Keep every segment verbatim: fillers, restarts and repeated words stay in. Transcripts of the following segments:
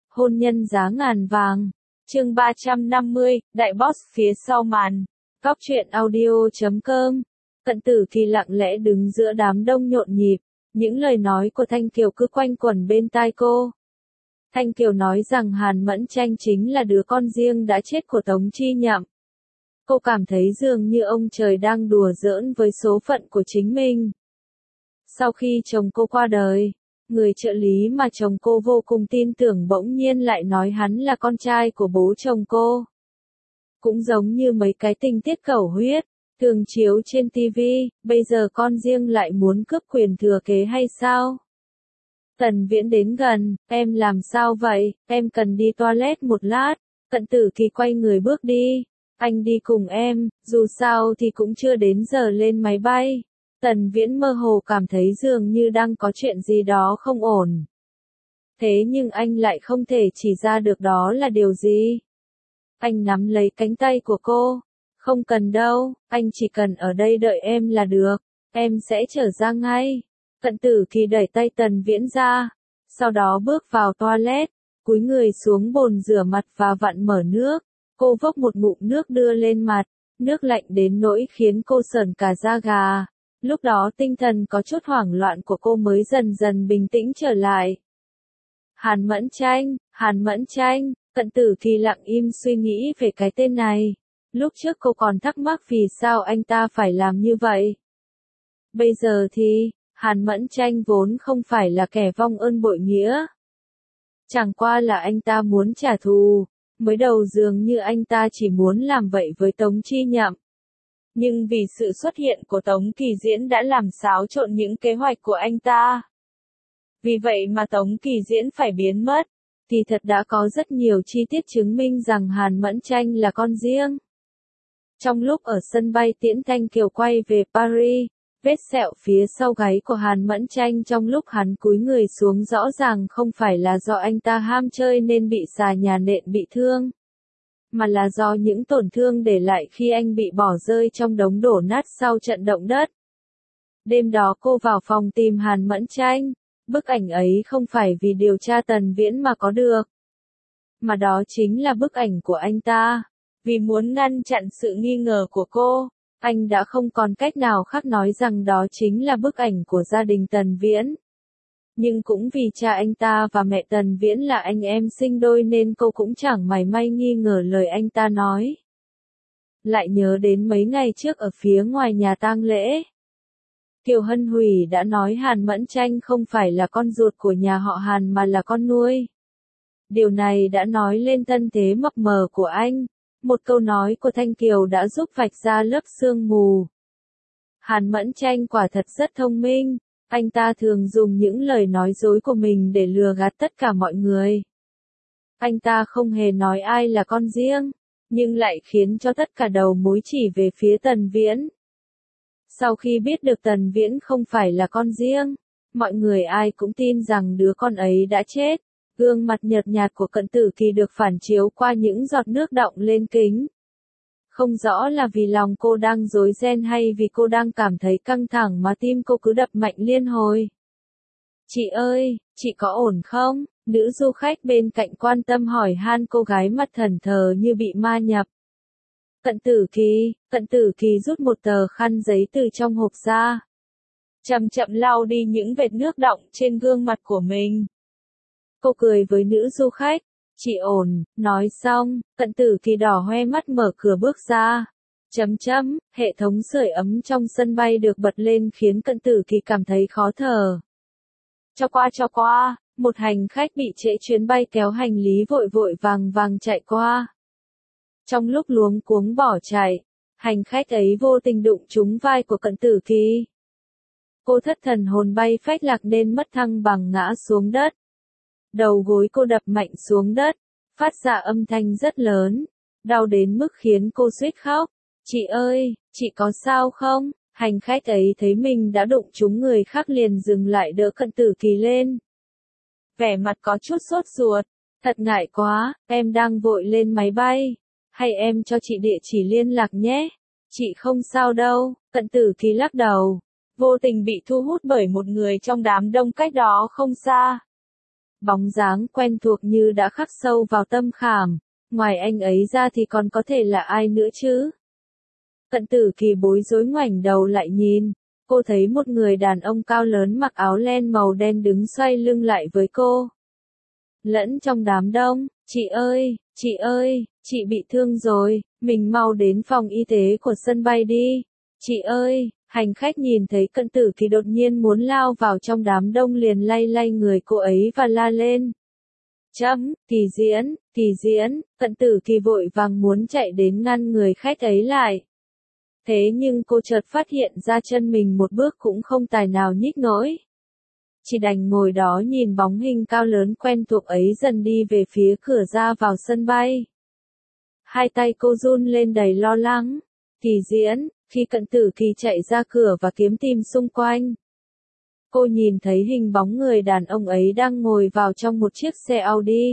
hôn nhân giá ngàn vàng. Chương ba trăm năm mươi, Đại Boss phía sau màn. Góc truyện audio chấm com. Cận Tử Kỳ lặng lẽ đứng giữa đám đông nhộn nhịp, những lời nói của Thanh Kiều cứ quanh quẩn bên tai cô. Thanh Kiều nói rằng Hàn Mẫn Tranh chính là đứa con riêng đã chết của Tống Chi Nhậm. Cô cảm thấy dường như ông trời đang đùa giỡn với số phận của chính mình. Sau khi chồng cô qua đời, người trợ lý mà chồng cô vô cùng tin tưởng bỗng nhiên lại nói hắn là con trai của bố chồng cô. Cũng giống như mấy cái tình tiết cẩu huyết, thường chiếu trên ti vi, bây giờ con riêng lại muốn cướp quyền thừa kế hay sao? Tần Viễn đến gần, em làm sao vậy, em cần đi toilet một lát. Cận Tử Kỳ quay người bước đi, anh đi cùng em, dù sao thì cũng chưa đến giờ lên máy bay. Tần Viễn mơ hồ cảm thấy dường như đang có chuyện gì đó không ổn. Thế nhưng anh lại không thể chỉ ra được đó là điều gì. Anh nắm lấy cánh tay của cô. Không cần đâu, anh chỉ cần ở đây đợi em là được, em sẽ trở ra ngay. Cận Tử Kỳ đẩy tay Tần Viễn ra, sau đó bước vào toilet, cúi người xuống bồn rửa mặt và vặn mở nước. Cô vốc một ngụm nước đưa lên mặt, nước lạnh đến nỗi khiến cô sởn cả da gà. Lúc đó tinh thần có chút hoảng loạn của cô mới dần dần bình tĩnh trở lại. Hàn Mẫn Tranh, Hàn Mẫn Tranh, Cận Tử Kỳ lặng im suy nghĩ về cái tên này. Lúc trước cô còn thắc mắc vì sao anh ta phải làm như vậy. Bây giờ thì, Hàn Mẫn Tranh vốn không phải là kẻ vong ơn bội nghĩa. Chẳng qua là anh ta muốn trả thù, mới đầu dường như anh ta chỉ muốn làm vậy với Tống Chi Nhậm. Nhưng vì sự xuất hiện của Tống Kỳ Diễn đã làm xáo trộn những kế hoạch của anh ta. Vì vậy mà Tống Kỳ Diễn phải biến mất, thì thật đã có rất nhiều chi tiết chứng minh rằng Hàn Mẫn Tranh là con riêng. Trong lúc ở sân bay tiễn Thanh Kiều quay về Paris, vết sẹo phía sau gáy của Hàn Mẫn Tranh trong lúc hắn cúi người xuống rõ ràng không phải là do anh ta ham chơi nên bị xà nhà nện bị thương, mà là do những tổn thương để lại khi anh bị bỏ rơi trong đống đổ nát sau trận động đất. Đêm đó cô vào phòng tìm Hàn Mẫn Tranh, bức ảnh ấy không phải vì điều tra Tần Viễn mà có được, mà đó chính là bức ảnh của anh ta. Vì muốn ngăn chặn sự nghi ngờ của cô, anh đã không còn cách nào khác nói rằng đó chính là bức ảnh của gia đình Tần Viễn. Nhưng cũng vì cha anh ta và mẹ Tần Viễn là anh em sinh đôi nên cô cũng chẳng mảy may nghi ngờ lời anh ta nói. Lại nhớ đến mấy ngày trước ở phía ngoài nhà tang lễ. Kiều Hân Hủy đã nói Hàn Mẫn Tranh không phải là con ruột của nhà họ Hàn mà là con nuôi. Điều này đã nói lên thân thế mập mờ của anh. Một câu nói của Thanh Kiều đã giúp vạch ra lớp sương mù. Hàn Mẫn Tranh quả thật rất thông minh, anh ta thường dùng những lời nói dối của mình để lừa gạt tất cả mọi người. Anh ta không hề nói ai là con riêng, nhưng lại khiến cho tất cả đầu mối chỉ về phía Tần Viễn. Sau khi biết được Tần Viễn không phải là con riêng, mọi người ai cũng tin rằng đứa con ấy đã chết. Gương mặt nhợt nhạt của Cận Tử Kỳ được phản chiếu qua những giọt nước đọng lên kính. Không rõ là vì lòng cô đang rối ren hay vì cô đang cảm thấy căng thẳng mà tim cô cứ đập mạnh liên hồi. Chị ơi, chị có ổn không? Nữ du khách bên cạnh quan tâm hỏi han cô gái mặt thẫn thờ như bị ma nhập. Cận Tử Kỳ, Cận Tử Kỳ rút một tờ khăn giấy từ trong hộp ra. Chậm chậm lau đi những vệt nước đọng trên gương mặt của mình. Cô cười với nữ du khách, chị ổn, nói xong, Cận Tử Kỳ đỏ hoe mắt mở cửa bước ra. Chấm chấm, hệ thống sưởi ấm trong sân bay được bật lên khiến Cận Tử Kỳ cảm thấy khó thở. Cho qua cho qua, một hành khách bị trễ chuyến bay kéo hành lý vội vội vàng vàng chạy qua. Trong lúc luống cuống bỏ chạy, hành khách ấy vô tình đụng trúng vai của Cận Tử Kỳ. Cô thất thần hồn bay phách lạc nên mất thăng bằng ngã xuống đất. Đầu gối cô đập mạnh xuống đất, phát ra âm thanh rất lớn, đau đến mức khiến cô suýt khóc. Chị ơi, chị có sao không? Hành khách ấy thấy mình đã đụng trúng người khác liền dừng lại đỡ Cận Tử Kỳ lên. Vẻ mặt có chút sốt ruột, thật ngại quá, em đang vội lên máy bay, hay em cho chị địa chỉ liên lạc nhé. Chị không sao đâu, Cận Tử Kỳ lắc đầu, vô tình bị thu hút bởi một người trong đám đông cách đó không xa. Bóng dáng quen thuộc như đã khắc sâu vào tâm khảm, ngoài anh ấy ra thì còn có thể là ai nữa chứ? Cận Tử Kỳ bối rối ngoảnh đầu lại nhìn, cô thấy một người đàn ông cao lớn mặc áo len màu đen đứng xoay lưng lại với cô. Lẫn trong đám đông, chị ơi, chị ơi, chị bị thương rồi, mình mau đến phòng y tế của sân bay đi. Chị ơi, hành khách nhìn thấy Cận Tử Kỳ đột nhiên muốn lao vào trong đám đông liền lay lay người cô ấy và la lên. Chấm, Kỳ Diễn, Kỳ Diễn, Cận Tử Kỳ vội vàng muốn chạy đến ngăn người khách ấy lại. Thế nhưng cô chợt phát hiện ra chân mình một bước cũng không tài nào nhích nổi. Chỉ đành ngồi đó nhìn bóng hình cao lớn quen thuộc ấy dần đi về phía cửa ra vào sân bay. Hai tay cô run lên đầy lo lắng. Kỳ Diễn, khi Cận Tử Kỳ chạy ra cửa và kiếm tìm xung quanh, cô nhìn thấy hình bóng người đàn ông ấy đang ngồi vào trong một chiếc xe Audi.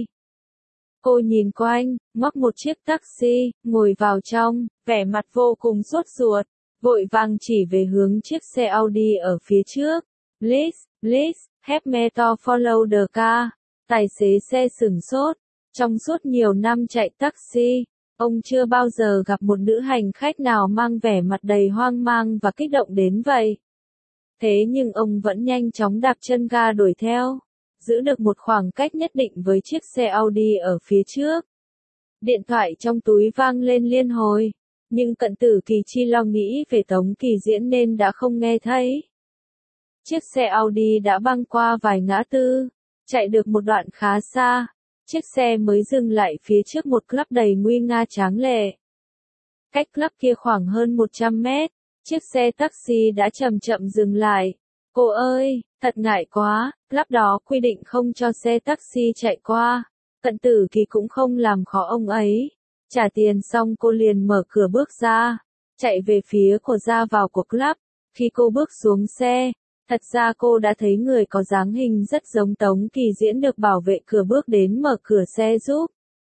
Cô nhìn quanh, móc một chiếc taxi, ngồi vào trong, vẻ mặt vô cùng sốt ruột, vội vàng chỉ về hướng chiếc xe Audi ở phía trước. Please, please, help me to follow the car. Tài xế xe sửng sốt. Trong suốt nhiều năm chạy taxi, ông chưa bao giờ gặp một nữ hành khách nào mang vẻ mặt đầy hoang mang và kích động đến vậy. Thế nhưng ông vẫn nhanh chóng đạp chân ga đuổi theo, giữ được một khoảng cách nhất định với chiếc xe Audi ở phía trước. Điện thoại trong túi vang lên liên hồi, nhưng Cận Tử Kỳ chi lo nghĩ về Tống Kỳ Diễn nên đã không nghe thấy. Chiếc xe Audi đã băng qua vài ngã tư, chạy được một đoạn khá xa, chiếc xe mới dừng lại phía trước một club đầy nguy nga tráng lệ. Cách club kia khoảng hơn một trăm mét, chiếc xe taxi đã chậm chậm dừng lại. Cô ơi, thật ngại quá, club đó quy định không cho xe taxi chạy qua. Cận Tử Kỳ cũng không làm khó ông ấy. Trả tiền xong cô liền mở cửa bước ra, chạy về phía của ra vào của club. Khi cô bước xuống xe, thật ra cô đã thấy người có dáng hình rất giống Tống Kỳ Diễn được bảo vệ cửa bước đến mở cửa xe giúp.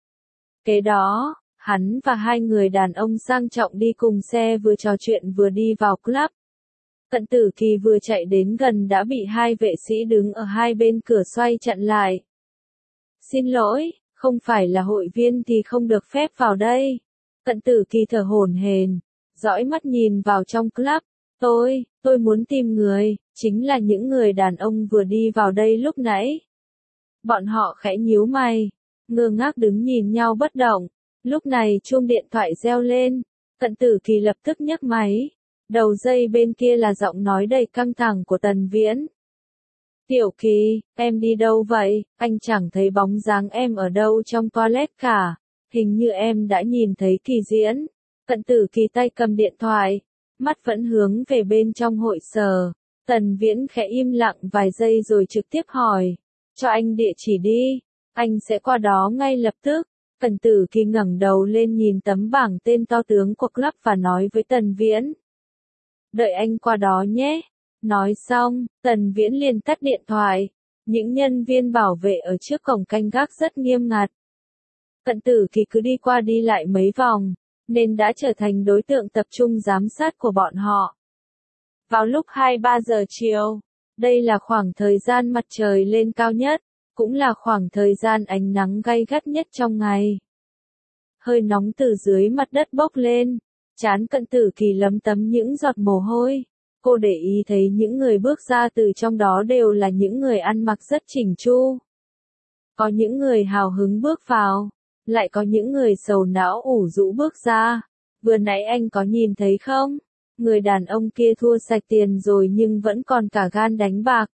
Kế đó, hắn và hai người đàn ông sang trọng đi cùng xe vừa trò chuyện vừa đi vào club. Cận Tử Kỳ vừa chạy đến gần đã bị hai vệ sĩ đứng ở hai bên cửa xoay chặn lại. Xin lỗi, không phải là hội viên thì không được phép vào đây. Cận Tử Kỳ thở hổn hển, dõi mắt nhìn vào trong club. Tôi, tôi muốn tìm người, chính là những người đàn ông vừa đi vào đây lúc nãy. Bọn họ khẽ nhíu mày, ngơ ngác đứng nhìn nhau bất động. Lúc này chuông điện thoại reo lên, Cận Tử Kỳ lập tức nhấc máy. Đầu dây bên kia là giọng nói đầy căng thẳng của Tần Viễn. Tiểu Kỳ, em đi đâu vậy? Anh chẳng thấy bóng dáng em ở đâu trong toilet cả. Hình như em đã nhìn thấy Kỳ Diễn. Cận Tử Kỳ tay cầm điện thoại, mắt vẫn hướng về bên trong hội sở. Tần Viễn khẽ im lặng vài giây rồi trực tiếp hỏi. Cho anh địa chỉ đi, anh sẽ qua đó ngay lập tức. Cận Tử Kỳ ngẩng đầu lên nhìn tấm bảng tên to tướng của club và nói với Tần Viễn. Đợi anh qua đó nhé. Nói xong, Tần Viễn liền tắt điện thoại. Những nhân viên bảo vệ ở trước cổng canh gác rất nghiêm ngặt. Cận Tử Kỳ cứ đi qua đi lại mấy vòng, nên đã trở thành đối tượng tập trung giám sát của bọn họ. Vào lúc hai ba giờ chiều, đây là khoảng thời gian mặt trời lên cao nhất, cũng là khoảng thời gian ánh nắng gay gắt nhất trong ngày. Hơi nóng từ dưới mặt đất bốc lên, trán Cận Tử Kỳ lấm tấm những giọt mồ hôi. Cô để ý thấy những người bước ra từ trong đó đều là những người ăn mặc rất chỉnh chu. Có những người hào hứng bước vào, lại có những người sầu não ủ rũ bước ra. Vừa nãy anh có nhìn thấy không? Người đàn ông kia thua sạch tiền rồi nhưng vẫn còn cả gan đánh bạc.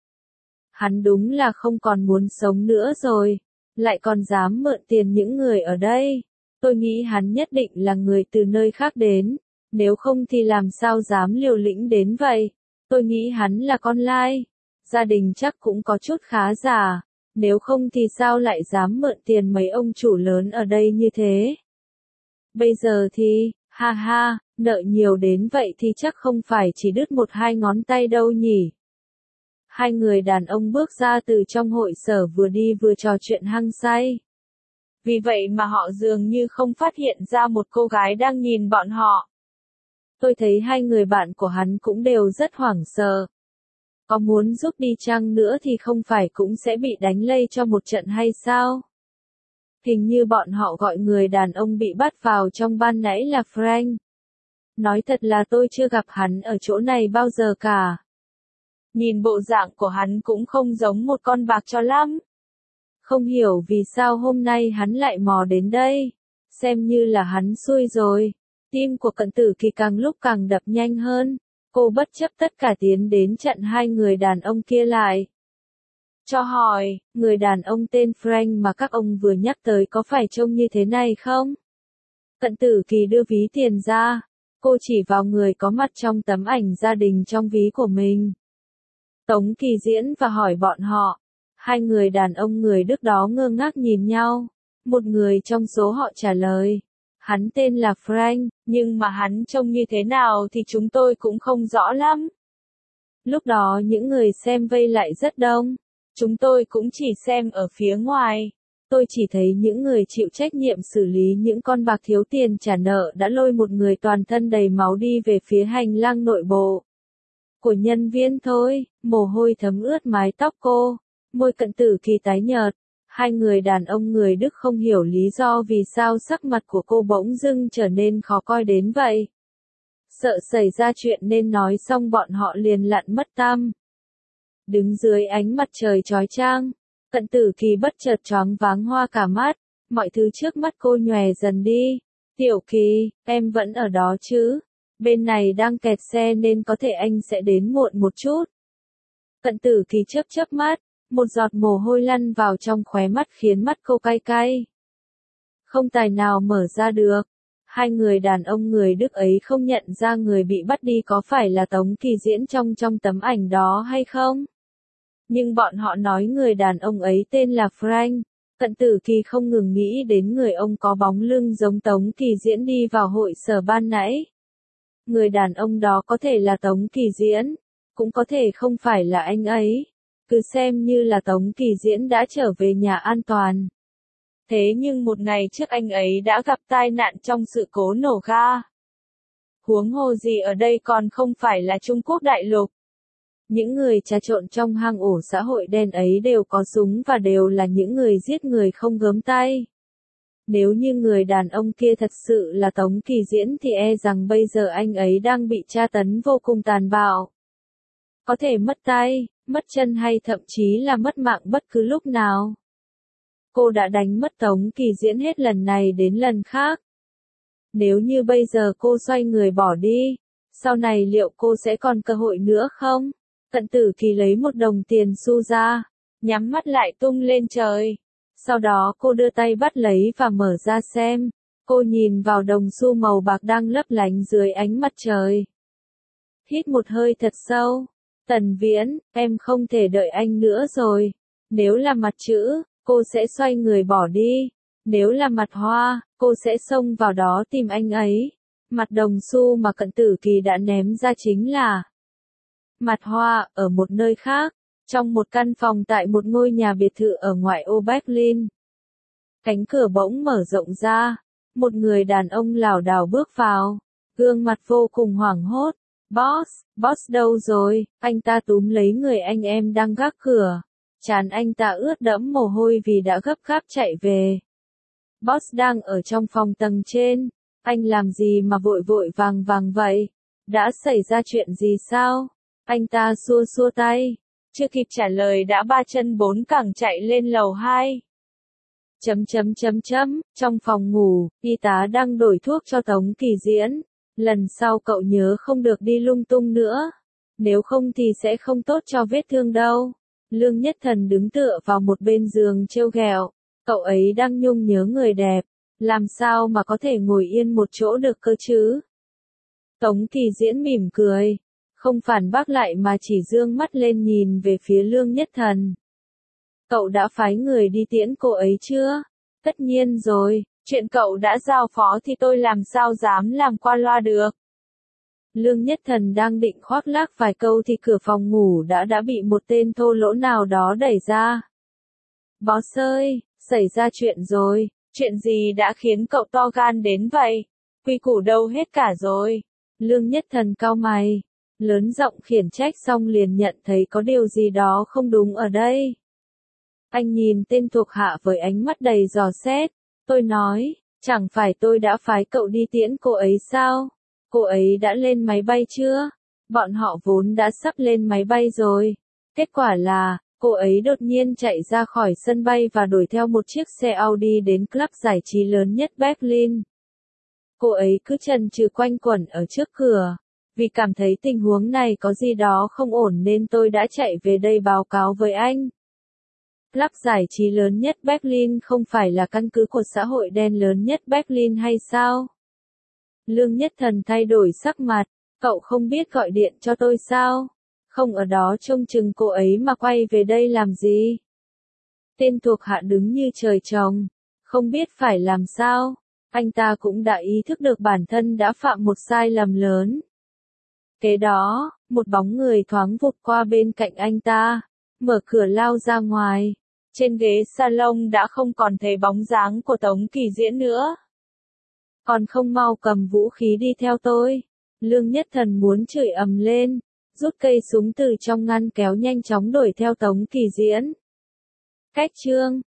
Hắn đúng là không còn muốn sống nữa rồi, lại còn dám mượn tiền những người ở đây. Tôi nghĩ hắn nhất định là người từ nơi khác đến, nếu không thì làm sao dám liều lĩnh đến vậy. Tôi nghĩ hắn là con lai, gia đình chắc cũng có chút khá giả, nếu không thì sao lại dám mượn tiền mấy ông chủ lớn ở đây như thế. Bây giờ thì, ha ha, nợ nhiều đến vậy thì chắc không phải chỉ đứt một hai ngón tay đâu nhỉ. Hai người đàn ông bước ra từ trong hội sở vừa đi vừa trò chuyện hăng say. Vì vậy mà họ dường như không phát hiện ra một cô gái đang nhìn bọn họ. Tôi thấy hai người bạn của hắn cũng đều rất hoảng sợ. Có muốn giúp đi chăng nữa thì không phải cũng sẽ bị đánh lây cho một trận hay sao? Hình như bọn họ gọi người đàn ông bị bắt vào trong ban nãy là Frank. Nói thật là tôi chưa gặp hắn ở chỗ này bao giờ cả. Nhìn bộ dạng của hắn cũng không giống một con bạc cho lắm. Không hiểu vì sao hôm nay hắn lại mò đến đây. Xem như là hắn xui rồi. Tim của Cận Tử Kỳ càng lúc càng đập nhanh hơn. Cô bất chấp tất cả tiến đến chặn hai người đàn ông kia lại. Cho hỏi, người đàn ông tên Frank mà các ông vừa nhắc tới có phải trông như thế này không? Cận Tử Kỳ đưa ví tiền ra. Cô chỉ vào người có mặt trong tấm ảnh gia đình trong ví của mình. Tống Kỳ Diễn và hỏi bọn họ. Hai người đàn ông người Đức đó ngơ ngác nhìn nhau. Một người trong số họ trả lời. Hắn tên là Frank, nhưng mà hắn trông như thế nào thì chúng tôi cũng không rõ lắm. Lúc đó những người xem vây lại rất đông. Chúng tôi cũng chỉ xem ở phía ngoài. Tôi chỉ thấy những người chịu trách nhiệm xử lý những con bạc thiếu tiền trả nợ đã lôi một người toàn thân đầy máu đi về phía hành lang nội bộ của nhân viên thôi, mồ hôi thấm ướt mái tóc cô, môi Cận Tử Kỳ tái nhợt. Hai người đàn ông người Đức không hiểu lý do vì sao sắc mặt của cô bỗng dưng trở nên khó coi đến vậy. Sợ xảy ra chuyện nên nói xong bọn họ liền lặn mất tăm. Đứng dưới ánh mặt trời chói chang, Cận Tử Kỳ bất chợt choáng váng hoa cả mắt, mọi thứ trước mắt cô nhòe dần đi. Tiểu Kỳ, em vẫn ở đó chứ? Bên này đang kẹt xe nên có thể anh sẽ đến muộn một chút. Cận Tử Kỳ chớp chớp mắt, một giọt mồ hôi lăn vào trong khóe mắt khiến mắt cô cay cay. Không tài nào mở ra được. Hai người đàn ông người Đức ấy không nhận ra người bị bắt đi có phải là Tống Kỳ Diễn trong trong tấm ảnh đó hay không? Nhưng bọn họ nói người đàn ông ấy tên là Frank. Cận Tử Kỳ không ngừng nghĩ đến người ông có bóng lưng giống Tống Kỳ Diễn đi vào hội sở ban nãy. Người đàn ông đó có thể là Tống Kỳ Diễn, cũng có thể không phải là anh ấy. Cứ xem như là Tống Kỳ Diễn đã trở về nhà an toàn. Thế nhưng một ngày trước anh ấy đã gặp tai nạn trong sự cố nổ ga. Huống hồ gì ở đây còn không phải là Trung Quốc đại lục. Những người trà trộn trong hang ổ xã hội đen ấy đều có súng và đều là những người giết người không gớm tay. Nếu như người đàn ông kia thật sự là Tống Kỳ Diễn thì e rằng bây giờ anh ấy đang bị tra tấn vô cùng tàn bạo. Có thể mất tay, mất chân hay thậm chí là mất mạng bất cứ lúc nào. Cô đã đánh mất Tống Kỳ Diễn hết lần này đến lần khác. Nếu như bây giờ cô xoay người bỏ đi, sau này liệu cô sẽ còn cơ hội nữa không? Cận Tử Kỳ lấy một đồng tiền xu ra, nhắm mắt lại tung lên trời. Sau đó cô đưa tay bắt lấy và mở ra xem. Cô nhìn vào đồng xu màu bạc đang lấp lánh dưới ánh mặt trời. Hít một hơi thật sâu. Tần Viễn, em không thể đợi anh nữa rồi. Nếu là mặt chữ, cô sẽ xoay người bỏ đi. Nếu là mặt hoa, cô sẽ xông vào đó tìm anh ấy. Mặt đồng xu mà Cận Tử Kỳ đã ném ra chính là mặt hoa ở một nơi khác, trong một căn phòng tại một ngôi nhà biệt thự ở ngoại ô Berlin. Cánh cửa bỗng mở rộng ra, một người đàn ông lảo đảo bước vào, gương mặt vô cùng hoảng hốt. Boss, boss đâu rồi? Anh ta túm lấy người anh em đang gác cửa. Trán anh ta ướt đẫm mồ hôi vì đã gấp gáp chạy về. Boss đang ở trong phòng tầng trên. Anh làm gì mà vội vội vàng vàng vậy? Đã xảy ra chuyện gì sao? Anh ta xua xua tay. Chưa kịp trả lời đã ba chân bốn cẳng chạy lên lầu hai. Chấm chấm chấm chấm, trong phòng ngủ, y tá đang đổi thuốc cho Tống Kỳ Diễn. Lần sau cậu nhớ không được đi lung tung nữa. Nếu không thì sẽ không tốt cho vết thương đâu. Lương Nhất Thần đứng tựa vào một bên giường trêu ghẹo. Cậu ấy đang nhung nhớ người đẹp. Làm sao mà có thể ngồi yên một chỗ được cơ chứ? Tống Kỳ Diễn mỉm cười. Không phản bác lại mà chỉ dương mắt lên nhìn về phía Lương Nhất Thần. Cậu đã phái người đi tiễn cô ấy chưa? Tất nhiên rồi, chuyện cậu đã giao phó thì tôi làm sao dám làm qua loa được. Lương Nhất Thần đang định khoác lác vài câu thì cửa phòng ngủ đã đã bị một tên thô lỗ nào đó đẩy ra. Boss ơi, xảy ra chuyện rồi, chuyện gì đã khiến cậu to gan đến vậy? Quy củ đâu hết cả rồi. Lương Nhất Thần cau mày. lớn giọng khiển trách xong liền nhận thấy có điều gì đó không đúng ở đây. Anh nhìn tên thuộc hạ với ánh mắt đầy dò xét. Tôi nói, chẳng phải tôi đã phái cậu đi tiễn cô ấy sao? Cô ấy đã lên máy bay chưa? Bọn họ vốn đã sắp lên máy bay rồi. Kết quả là, cô ấy đột nhiên chạy ra khỏi sân bay và đuổi theo một chiếc xe Audi đến club giải trí lớn nhất Berlin. Cô ấy cứ chần chừ quanh quẩn ở trước cửa. Vì cảm thấy tình huống này có gì đó không ổn nên tôi đã chạy về đây báo cáo với anh. Club giải trí lớn nhất Berlin không phải là căn cứ của xã hội đen lớn nhất Berlin hay sao? Lương Nhất Thần thay đổi sắc mặt. Cậu không biết gọi điện cho tôi sao? Không ở đó trông chừng cô ấy mà quay về đây làm gì? Tên thuộc hạ đứng như trời trồng. Không biết phải làm sao. Anh ta cũng đã ý thức được bản thân đã phạm một sai lầm lớn. Kế đó, một bóng người thoáng vụt qua bên cạnh anh ta, mở cửa lao ra ngoài. Trên ghế salon đã không còn thấy bóng dáng của Tống Kỳ Diễn nữa. Còn không mau cầm vũ khí đi theo tôi. Lương Nhất Thần muốn chửi ầm lên, rút cây súng từ trong ngăn kéo nhanh chóng đuổi theo Tống Kỳ Diễn. Cách chương